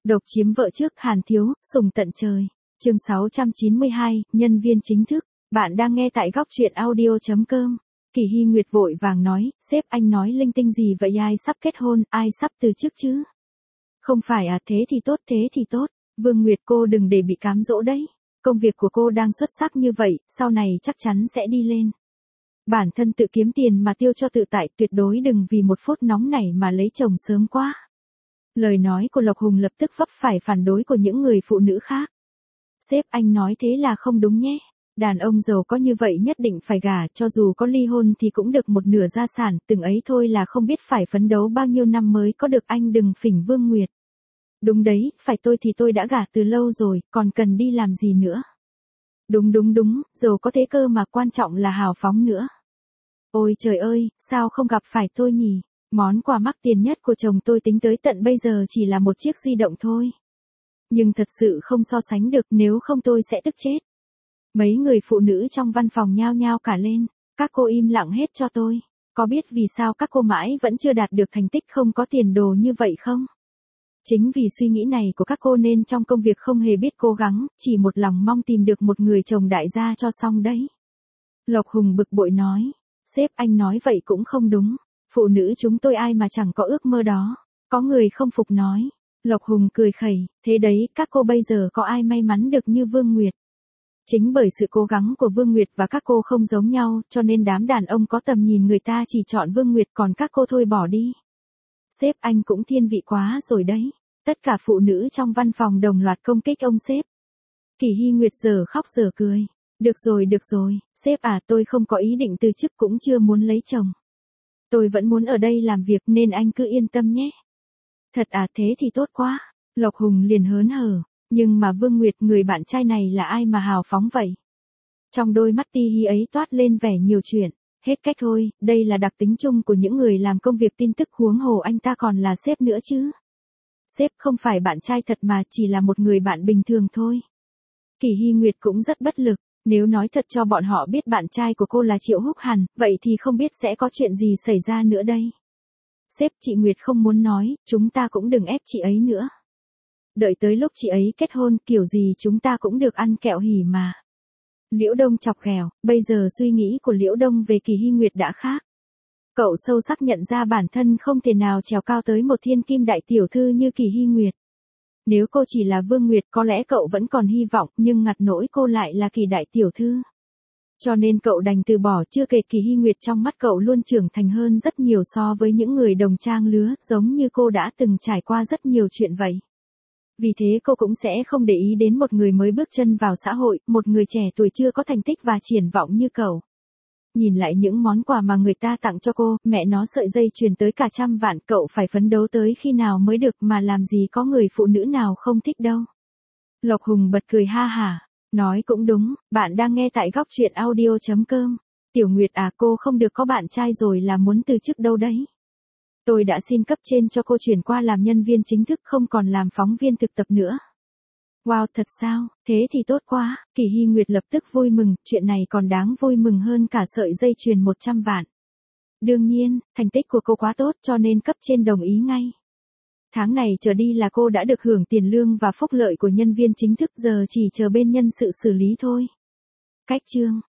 Độc chiếm vợ trước Hàn Thiếu, sùng tận trời. Chương 692, nhân viên chính thức. Bạn đang nghe tại góc truyện audio.com. Kỳ Hy Nguyệt vội vàng nói, sếp anh nói linh tinh gì vậy, ai sắp kết hôn, ai sắp từ chức chứ? Không phải à, thế thì tốt, thế thì tốt. Vương Nguyệt, cô đừng để bị cám dỗ đấy. Công việc của cô đang xuất sắc như vậy, sau này chắc chắn sẽ đi lên. Bản thân tự kiếm tiền mà tiêu cho tự tại, tuyệt đối đừng vì một phút nóng nảy mà lấy chồng sớm quá. Lời nói của Lộc Hùng lập tức vấp phải phản đối của những người phụ nữ khác. Sếp anh nói thế là không đúng nhé. Đàn ông giàu có như vậy nhất định phải gả, cho dù có ly hôn thì cũng được một nửa gia sản, từng ấy thôi là không biết phải phấn đấu bao nhiêu năm mới có được, anh đừng phỉnh Vương Nguyệt. Đúng đấy, phải tôi thì tôi đã gả từ lâu rồi, còn cần đi làm gì nữa. Đúng, giàu có thế cơ mà, quan trọng là hào phóng nữa. Ôi trời ơi, sao không gặp phải tôi nhỉ? Món quà mắc tiền nhất của chồng tôi tính tới tận bây giờ chỉ là một chiếc di động thôi. Nhưng thật sự không so sánh được, nếu không tôi sẽ tức chết. Mấy người phụ nữ trong văn phòng nhao nhao cả lên. Các cô im lặng hết cho tôi. Có biết vì sao các cô mãi vẫn chưa đạt được thành tích không có tiền đồ như vậy không? Chính vì suy nghĩ này của các cô nên trong công việc không hề biết cố gắng, chỉ một lòng mong tìm được một người chồng đại gia cho xong đấy. Lộc Hùng bực bội nói, sếp anh nói vậy cũng không đúng. Phụ nữ chúng tôi ai mà chẳng có ước mơ đó. Có người không phục nói. Lộc Hùng cười khẩy, thế đấy, các cô bây giờ có ai may mắn được như Vương Nguyệt. Chính bởi sự cố gắng của Vương Nguyệt và các cô không giống nhau, cho nên đám đàn ông có tầm nhìn người ta chỉ chọn Vương Nguyệt, còn các cô thôi bỏ đi. Sếp anh cũng thiên vị quá rồi đấy. Tất cả phụ nữ trong văn phòng đồng loạt công kích ông sếp. Kỳ Hy Nguyệt giờ khóc giờ cười. Được rồi, sếp à, tôi không có ý định từ chức, cũng chưa muốn lấy chồng. Tôi vẫn muốn ở đây làm việc nên anh cứ yên tâm nhé. Thật à, thế thì tốt quá. Lộc Hùng liền hớn hở. Nhưng mà Vương Nguyệt, người bạn trai này là ai mà hào phóng vậy? Trong đôi mắt ti hi ấy toát lên vẻ nhiều chuyện. Hết cách thôi, đây là đặc tính chung của những người làm công việc tin tức, huống hồ anh ta còn là sếp nữa chứ. Sếp không phải bạn trai thật mà, chỉ là một người bạn bình thường thôi. Kỳ Hy Nguyệt cũng rất bất lực. Nếu nói thật cho bọn họ biết bạn trai của cô là Triệu Húc Hàn, vậy thì không biết sẽ có chuyện gì xảy ra nữa đây. Sếp, chị Nguyệt không muốn nói, chúng ta cũng đừng ép chị ấy nữa. Đợi tới lúc chị ấy kết hôn, kiểu gì chúng ta cũng được ăn kẹo hỉ mà. Liễu Đông chọc ghẹo, bây giờ suy nghĩ của Liễu Đông về Kỳ Hy Nguyệt đã khác. Cậu sâu sắc nhận ra bản thân không thể nào trèo cao tới một thiên kim đại tiểu thư như Kỳ Hy Nguyệt. Nếu cô chỉ là Vương Nguyệt có lẽ cậu vẫn còn hy vọng, nhưng ngặt nỗi cô lại là Kỳ đại tiểu thư. Cho nên cậu đành từ bỏ, chưa kể Kỳ Hy Nguyệt trong mắt cậu luôn trưởng thành hơn rất nhiều so với những người đồng trang lứa, giống như cô đã từng trải qua rất nhiều chuyện vậy. Vì thế cô cũng sẽ không để ý đến một người mới bước chân vào xã hội, một người trẻ tuổi chưa có thành tích và triển vọng như cậu. Nhìn lại những món quà mà người ta tặng cho cô, mẹ nó sợi dây chuyền tới cả 100 vạn, cậu phải phấn đấu tới khi nào mới được, mà làm gì có người phụ nữ nào không thích đâu. Lộc Hùng bật cười ha hả, nói cũng đúng, bạn đang nghe tại góc truyện audio.com. Tiểu Nguyệt à, cô không được có bạn trai rồi là muốn từ chức đâu đấy. Tôi đã xin cấp trên cho cô chuyển qua làm nhân viên chính thức, không còn làm phóng viên thực tập nữa. Wow, thật sao, thế thì tốt quá. Kỳ Hy Nguyệt lập tức vui mừng, chuyện này còn đáng vui mừng hơn cả sợi dây chuyền 100 vạn. Đương nhiên, thành tích của cô quá tốt cho nên cấp trên đồng ý ngay. Tháng này trở đi là cô đã được hưởng tiền lương và phúc lợi của nhân viên chính thức, giờ chỉ chờ bên nhân sự xử lý thôi. Cách chương.